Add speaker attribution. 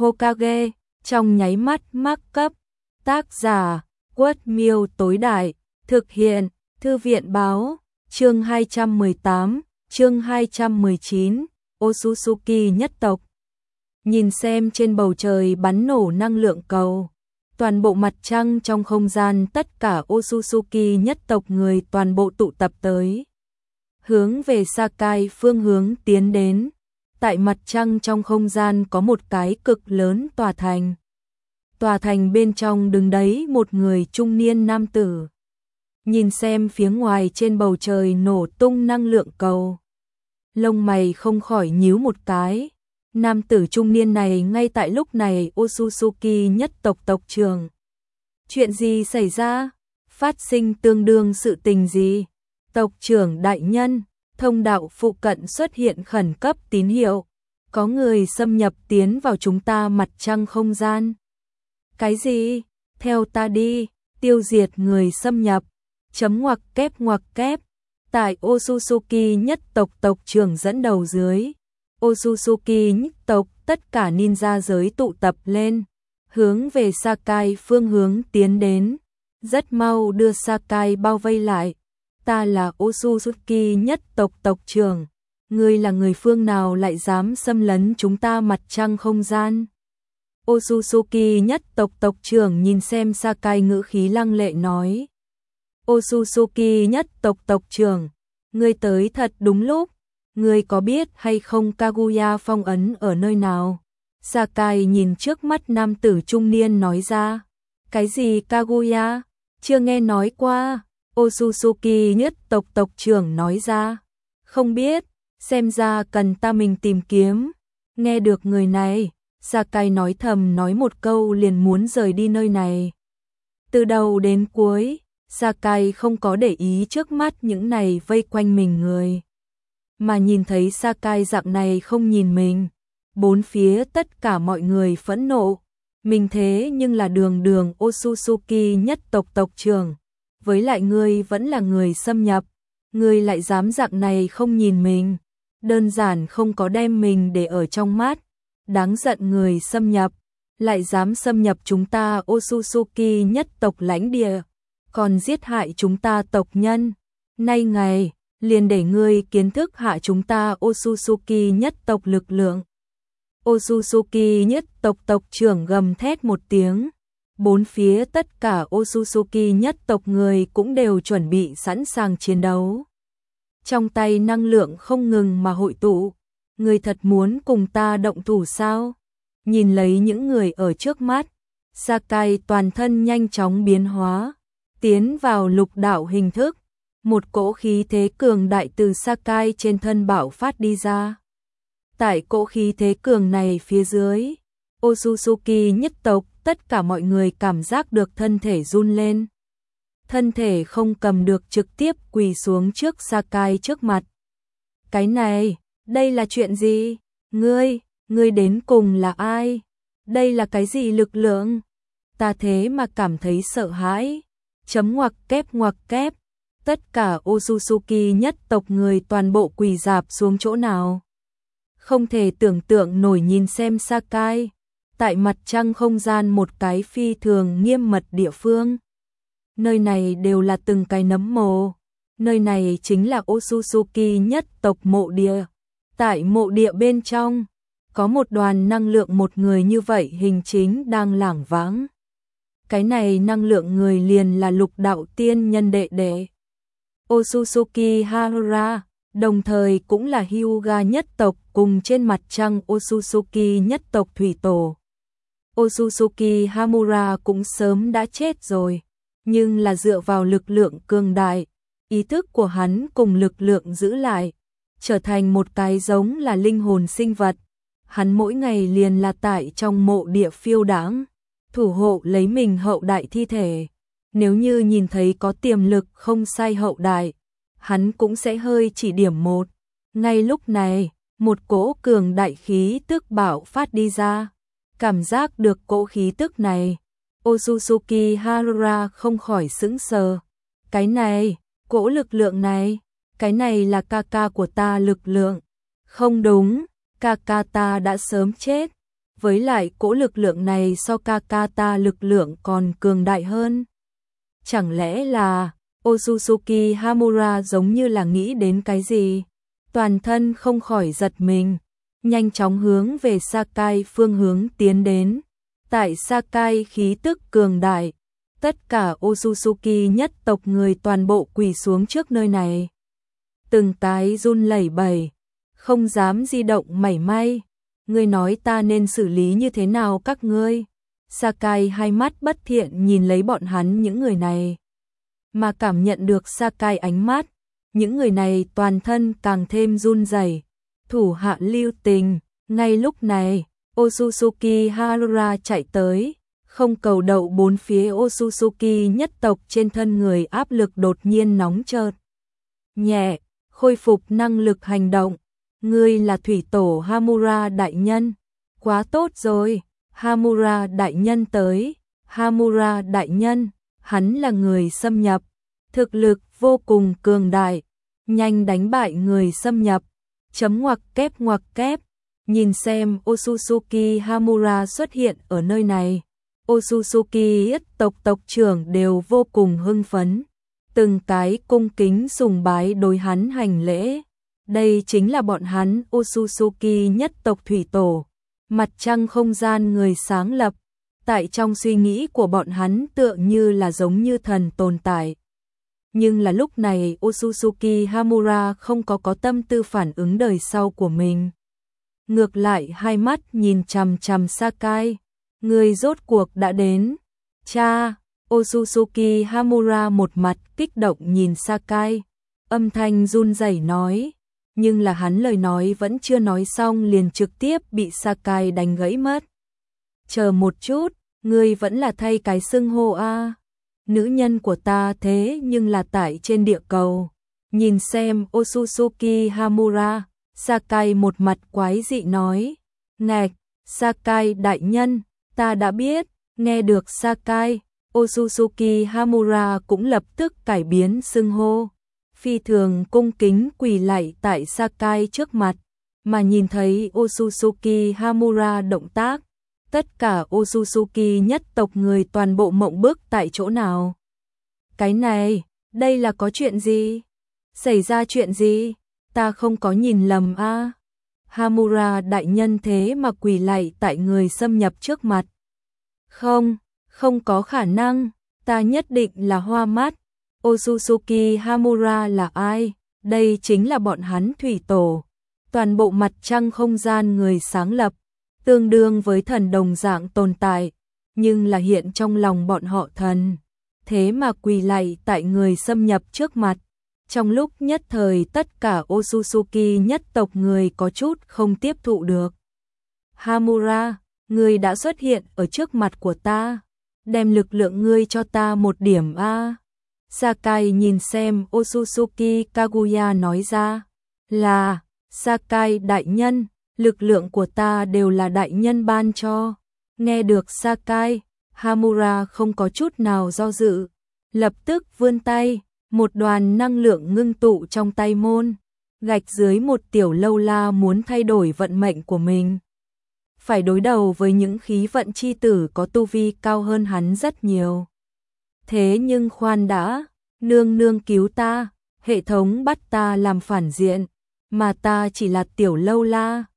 Speaker 1: Hokage, trong nháy mắt mắc cấp. Tác giả, Quất Miêu tối đại, thực hiện, Thư viện báo, chương 218, chương 219, Otsutsuki nhất tộc. Nhìn xem trên bầu trời bắn nổ năng lượng cầu, toàn bộ mặt trăng trong không gian tất cả Otsutsuki nhất tộc người toàn bộ tụ tập tới. Hướng về Sakai phương hướng tiến đến, tại mặt trăng trong không gian có một cái cực lớn tòa thành. Tòa thành bên trong đứng đấy một người trung niên nam tử. Nhìn xem phía ngoài trên bầu trời nổ tung năng lượng cầu. Lông mày không khỏi nhíu một cái. Nam tử trung niên này ngay tại lúc này Otsutsuki nhất tộc tộc trưởng. Chuyện gì xảy ra? Phát sinh tương đương sự tình gì? Tộc trưởng đại nhân, thông đạo phụ cận xuất hiện khẩn cấp tín hiệu. Có người xâm nhập tiến vào chúng ta mặt trăng không gian. Cái gì? Theo ta đi, tiêu diệt người xâm nhập. Chấm ngoặc kép. Tại Otsutsuki nhất tộc tộc trưởng dẫn đầu dưới. Otsutsuki nhất tộc tất cả ninja giới tụ tập lên. Hướng về Sakai phương hướng tiến đến. Rất mau đưa Sakai bao vây lại. Ta là Otsutsuki nhất tộc tộc trưởng. Ngươi là người phương nào lại dám xâm lấn chúng ta mặt trăng không gian? Otsutsuki nhất tộc tộc trưởng nhìn xem Sakai ngữ khí lăng lệ nói. Otsutsuki nhất tộc tộc trưởng, ngươi tới thật đúng lúc. Ngươi có biết hay không Kaguya phong ấn ở nơi nào? Sakai nhìn trước mắt nam tử trung niên nói ra. Cái gì Kaguya? Chưa nghe nói qua. Otsutsuki nhất tộc tộc trưởng nói ra. Không biết, xem ra cần ta mình tìm kiếm. Nghe được người này, Sakai nói thầm nói một câu liền muốn rời đi nơi này. Từ đầu đến cuối, Sakai không có để ý trước mắt những này vây quanh mình người. Mà nhìn thấy Sakai dạng này không nhìn mình. Bốn phía tất cả mọi người phẫn nộ. Mình thế nhưng là đường Otsutsuki nhất tộc tộc trưởng. Với lại ngươi vẫn là người xâm nhập. Ngươi lại dám dạng này không nhìn mình. Đơn giản không có đem mình để ở trong mắt. Đáng giận người xâm nhập. Lại dám xâm nhập chúng ta Otsutsuki nhất tộc lãnh địa. Còn giết hại chúng ta tộc nhân. Nay ngày, liền để ngươi kiến thức hạ chúng ta Otsutsuki nhất tộc lực lượng. Otsutsuki nhất tộc tộc trưởng gầm thét một tiếng. Bốn phía tất cả Otsutsuki nhất tộc người cũng đều chuẩn bị sẵn sàng chiến đấu. Trong tay năng lượng không ngừng mà hội tụ. Người thật muốn cùng ta động thủ sao? Nhìn lấy những người ở trước mắt, Sakai toàn thân nhanh chóng biến hóa, tiến vào lục đạo hình thức. Một cỗ khí thế cường đại từ Sakai trên thân bạo phát đi ra. Tại cỗ khí thế cường này phía dưới, Otsutsuki nhất tộc tất cả mọi người cảm giác được thân thể run lên. Thân thể không cầm được trực tiếp quỳ xuống trước Sakai trước mặt. Cái này, đây là chuyện gì? Ngươi đến cùng là ai? Đây là cái gì lực lượng? Ta thế mà cảm thấy sợ hãi. Chấm ngoặc kép. Tất cả Otsutsuki nhất tộc người toàn bộ quỳ rạp xuống chỗ nào. Không thể tưởng tượng nổi nhìn xem Sakai. Tại mặt trăng không gian một cái phi thường nghiêm mật địa phương. Nơi này đều là từng cái nấm mồ. Nơi này chính là Otsutsuki nhất tộc mộ địa. Tại mộ địa bên trong, có một đoàn năng lượng một người như vậy hình chính đang lảng vãng. Cái này năng lượng người liền là lục đạo tiên nhân đệ đệ. Otsutsuki Harura, đồng thời cũng là Hyuga nhất tộc cùng trên mặt trăng Otsutsuki nhất tộc thủy tổ. Otsutsuki Hamura cũng sớm đã chết rồi, nhưng là dựa vào lực lượng cường đại, ý thức của hắn cùng lực lượng giữ lại, trở thành một cái giống là linh hồn sinh vật. Hắn mỗi ngày liền là tại trong mộ địa phiêu đãng, thủ hộ lấy mình hậu đại thi thể. Nếu như nhìn thấy có tiềm lực không sai hậu đại, hắn cũng sẽ hơi chỉ điểm một. Ngay lúc này, một cỗ cường đại khí tức bạo phát đi ra. Cảm giác được cỗ khí tức này, Otsutsuki Harura không khỏi sững sờ. Cái này, cỗ lực lượng này, cái này là ca của ta lực lượng. Không đúng, ca ta đã sớm chết. với lại cỗ lực lượng này so ca ta lực lượng còn cường đại hơn. Chẳng lẽ là Otsutsuki Hamura giống như là nghĩ đến cái gì? Toàn thân không khỏi giật mình, nhanh chóng hướng về Sakai phương hướng tiến đến. Tại Sakai khí tức cường đại, tất cả Otsutsuki nhất tộc người toàn bộ quỳ xuống trước nơi này. Từng cái run lẩy bẩy, không dám di động mảy may. Ngươi nói ta nên xử lý như thế nào các ngươi? Sakai hai mắt bất thiện nhìn lấy bọn hắn những người này. Mà cảm nhận được Sakai ánh mắt, những người này toàn thân càng thêm run rẩy. Thủ hạ lưu tình, ngay lúc này, Otsutsuki Harura chạy tới, không cầu đậu bốn phía Otsutsuki nhất tộc trên thân người áp lực đột nhiên nóng chợt. Nhẹ, khôi phục năng lực hành động. Ngươi là thủy tổ Hamura đại nhân. Quá tốt rồi, Hamura đại nhân tới. Hamura đại nhân, hắn là người xâm nhập, thực lực vô cùng cường đại, nhanh đánh bại người xâm nhập. Chấm ngoặc kép, nhìn xem Otsutsuki Hamura xuất hiện ở nơi này. Otsutsuki nhất tộc tộc trưởng đều vô cùng hưng phấn, từng cái cung kính sùng bái đối hắn hành lễ. Đây chính là bọn hắn Otsutsuki nhất tộc thủy tổ, mặt trăng không gian người sáng lập. Tại trong suy nghĩ của bọn hắn tựa như là giống như thần tồn tại. Nhưng là lúc này Otsutsuki Hamura không có tâm tư phản ứng đời sau của mình. Ngược lại hai mắt nhìn chằm chằm Sakai. Người rốt cuộc đã đến. Cha, Otsutsuki Hamura một mặt kích động nhìn Sakai. Âm thanh run rẩy nói. Nhưng là hắn lời nói vẫn chưa nói xong liền trực tiếp bị Sakai đánh gãy mất. Chờ một chút, ngươi vẫn là thay cái xưng hô a. Nữ nhân của ta thế nhưng là tại trên địa cầu. Nhìn xem Otsutsuki Hamura, Sakai một mặt quái dị nói. Ngạch, Sakai đại nhân, ta đã biết. Nghe được Sakai, Otsutsuki Hamura cũng lập tức cải biến xưng hô. Phi thường cung kính quỳ lạy tại Sakai trước mặt, mà nhìn thấy Otsutsuki Hamura động tác, tất cả Otsutsuki nhất tộc người toàn bộ mộng bức tại chỗ nào. Cái này, đây là có chuyện gì? Xảy ra chuyện gì? Ta không có nhìn lầm a. Hamura đại nhân thế mà quỳ lạy tại người xâm nhập trước mặt. Không, không có khả năng, ta nhất định là hoa mắt. Otsutsuki Hamura là ai? Đây chính là bọn hắn thủy tổ. Toàn bộ mặt trăng không gian người sáng lập, tương đương với thần đồng dạng tồn tại, nhưng là hiện trong lòng bọn họ thần. Thế mà quỳ lạy tại người xâm nhập trước mặt. Trong lúc nhất thời tất cả Otsutsuki nhất tộc người có chút không tiếp thụ được. Hamura, ngươi đã xuất hiện ở trước mặt của ta. Đem lực lượng ngươi cho ta một điểm a. Sakai nhìn xem Otsutsuki Kaguya nói ra. Là, Sakai đại nhân, lực lượng của ta đều là đại nhân ban cho. Nghe được Sakai, Hamura không có chút nào do dự. Lập tức vươn tay, một đoàn năng lượng ngưng tụ trong tay môn. Gạch dưới một tiểu lâu la muốn thay đổi vận mệnh của mình. Phải đối đầu với những khí vận chi tử có tu vi cao hơn hắn rất nhiều. Thế nhưng khoan đã, nương nương cứu ta, hệ thống bắt ta làm phản diện, mà ta chỉ là tiểu lâu la,